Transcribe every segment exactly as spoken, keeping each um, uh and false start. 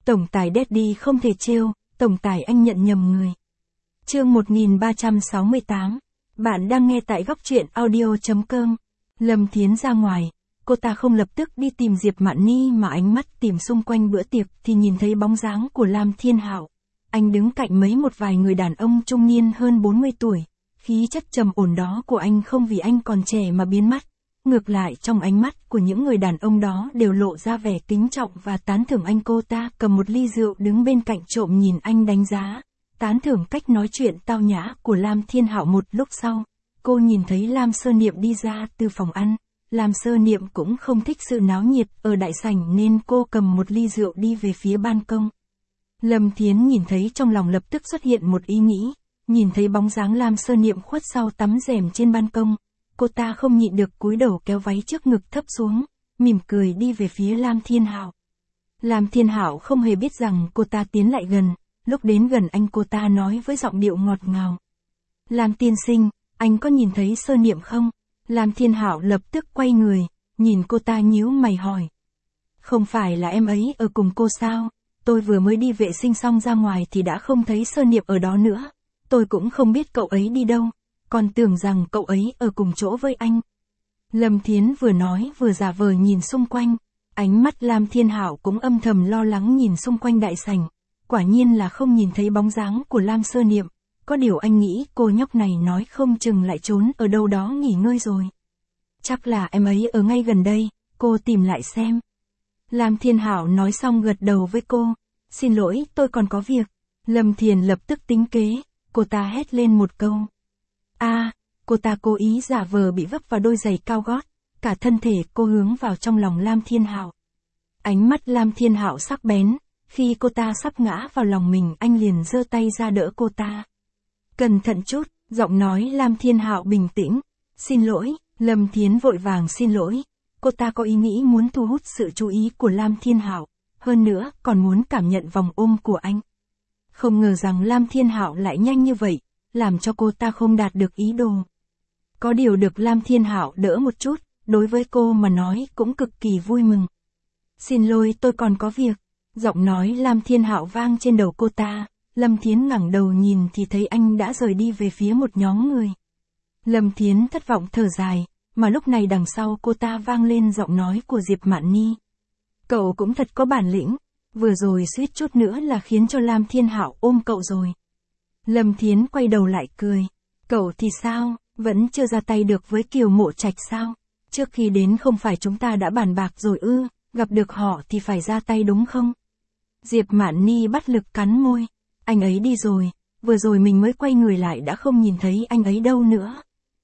Tổng tài Daddy không thể trêu, tổng tài anh nhận nhầm người. Chương một nghìn ba trăm sáu mươi tám. Bạn đang nghe tại góc truyện audio chấm com. Lâm Thiến ra ngoài, cô ta không lập tức đi tìm Diệp Mạn Ni mà ánh mắt tìm xung quanh bữa tiệc thì nhìn thấy bóng dáng của Lam Thiên Hạo. Anh đứng cạnh mấy một vài người đàn ông trung niên hơn bốn mươi tuổi. Khí chất trầm ổn đó của anh không vì anh còn trẻ mà biến mất. Ngược lại trong ánh mắt của những người đàn ông đó đều lộ ra vẻ kính trọng và tán thưởng anh. Cô ta cầm một ly rượu đứng bên cạnh trộm nhìn anh đánh giá, tán thưởng cách nói chuyện tao nhã của Lam Thiên Hạo. Một lúc sau, cô nhìn thấy Lam Sơ Niệm đi ra từ phòng ăn. Lam Sơ Niệm cũng không thích sự náo nhiệt ở đại sảnh nên cô cầm một ly rượu đi về phía ban công. Lâm Thiến nhìn thấy trong lòng lập tức xuất hiện một ý nghĩ, nhìn thấy bóng dáng Lam Sơ Niệm khuất sau tấm rèm trên ban công. Cô ta không nhịn được cúi đầu kéo váy trước ngực thấp xuống, mỉm cười đi về phía Lam Thiên Hạo. Lam Thiên Hạo không hề biết rằng cô ta tiến lại gần, lúc đến gần anh cô ta nói với giọng điệu ngọt ngào. Lam tiên sinh, anh có nhìn thấy Sơ Niệm không? Lam Thiên Hạo lập tức quay người, nhìn cô ta nhíu mày hỏi. Không phải là em ấy ở cùng cô sao? Tôi vừa mới đi vệ sinh xong ra ngoài thì đã không thấy Sơ Niệm ở đó nữa. Tôi cũng không biết cậu ấy đi đâu, còn tưởng rằng cậu ấy ở cùng chỗ với anh. Lâm Thiến vừa nói vừa giả vờ nhìn xung quanh, ánh mắt Lam Thiên Hạo cũng âm thầm lo lắng nhìn xung quanh đại sảnh. Quả nhiên là không nhìn thấy bóng dáng của Lam Sơ Niệm, có điều anh nghĩ cô nhóc này nói không chừng lại trốn ở đâu đó nghỉ ngơi rồi. Chắc là em ấy ở ngay gần đây, cô tìm lại xem. Lam Thiên Hạo nói xong gật đầu với cô. Xin lỗi, tôi còn có việc. Lâm Thiền lập tức tính kế, cô ta hét lên một câu. A, à, cô ta cố ý giả vờ bị vấp vào đôi giày cao gót, cả thân thể cô hướng vào trong lòng Lam Thiên Hạo. Ánh mắt Lam Thiên Hạo sắc bén, khi cô ta sắp ngã vào lòng mình anh liền giơ tay ra đỡ cô ta. Cẩn thận chút, giọng nói Lam Thiên Hạo bình tĩnh. Xin lỗi, Lâm Thiến vội vàng xin lỗi. Cô ta có ý nghĩ muốn thu hút sự chú ý của Lam Thiên Hạo, hơn nữa còn muốn cảm nhận vòng ôm của anh. Không ngờ rằng Lam Thiên Hạo lại nhanh như vậy, làm cho cô ta không đạt được ý đồ. Có điều được Lam Thiên Hạo đỡ một chút, đối với cô mà nói cũng cực kỳ vui mừng. Xin lỗi, tôi còn có việc. Giọng nói Lam Thiên Hạo vang trên đầu cô ta. Lâm Thiến ngẩng đầu nhìn thì thấy anh đã rời đi về phía một nhóm người. Lâm Thiến thất vọng thở dài, mà lúc này đằng sau cô ta vang lên giọng nói của Diệp Mạn Ni. Cậu cũng thật có bản lĩnh, vừa rồi suýt chút nữa là khiến cho Lam Thiên Hạo ôm cậu rồi. Lâm Thiến quay đầu lại cười. Cậu thì sao, vẫn chưa ra tay được với Kiều Mộ Trạch sao? Trước khi đến không phải chúng ta đã bàn bạc rồi ư, gặp được họ thì phải ra tay đúng không? Diệp Mạn Ni bắt lực cắn môi. Anh ấy đi rồi, vừa rồi mình mới quay người lại đã không nhìn thấy anh ấy đâu nữa.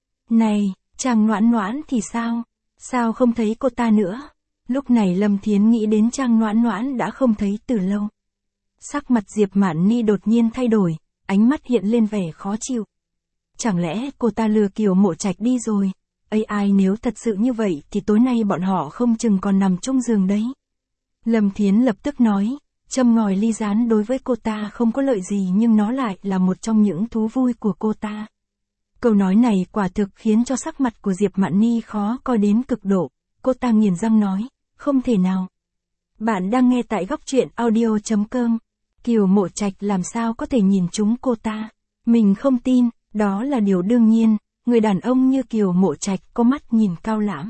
Này, Trang Noãn Noãn thì sao? Sao không thấy cô ta nữa? Lúc này Lâm Thiến nghĩ đến Trang Noãn Noãn đã không thấy từ lâu. Sắc mặt Diệp Mạn Ni đột nhiên thay đổi, ánh mắt hiện lên vẻ khó chịu. Chẳng lẽ cô ta lừa Kiều Mộ Trạch đi rồi? Ây ai, nếu thật sự như vậy thì tối nay bọn họ không chừng còn nằm chung giường đấy. Lâm Thiến lập tức nói, châm ngòi ly gián đối với cô ta không có lợi gì nhưng nó lại là một trong những thú vui của cô ta. Câu nói này quả thực khiến cho sắc mặt của Diệp Mạn Ni khó coi đến cực độ. Cô ta nghiến răng nói, không thể nào. Bạn đang nghe tại góc truyện audio chấm com. Kiều Mộ Trạch làm sao có thể nhìn trúng cô ta? Mình không tin, đó là điều đương nhiên, người đàn ông như Kiều Mộ Trạch có mắt nhìn cao lãm.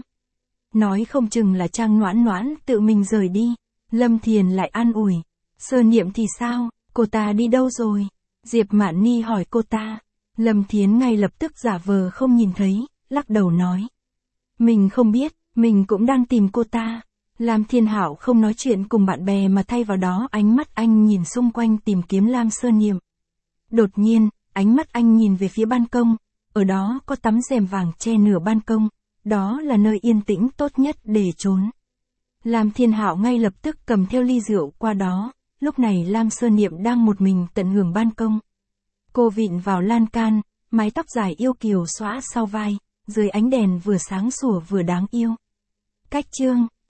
Nói không chừng là Trang Noãn Noãn tự mình rời đi. Lâm Thiền lại an ủi. Sơ Niệm thì sao, cô ta đi đâu rồi? Diệp Mạn Ni hỏi cô ta. Lâm Thiến ngay lập tức giả vờ không nhìn thấy, lắc đầu nói. Mình không biết, mình cũng đang tìm cô ta. Lam Thiên Hạo không nói chuyện cùng bạn bè mà thay vào đó ánh mắt anh nhìn xung quanh tìm kiếm Lam Sơ Niệm. Đột nhiên, ánh mắt anh nhìn về phía ban công, ở đó có tấm rèm vàng che nửa ban công, đó là nơi yên tĩnh tốt nhất để trốn. Lam Thiên Hạo ngay lập tức cầm theo ly rượu qua đó, lúc này Lam Sơ Niệm đang một mình tận hưởng ban công. Cô vịn vào lan can, mái tóc dài yêu kiều xõa sau vai, dưới ánh đèn vừa sáng sủa vừa đáng yêu. Cách chương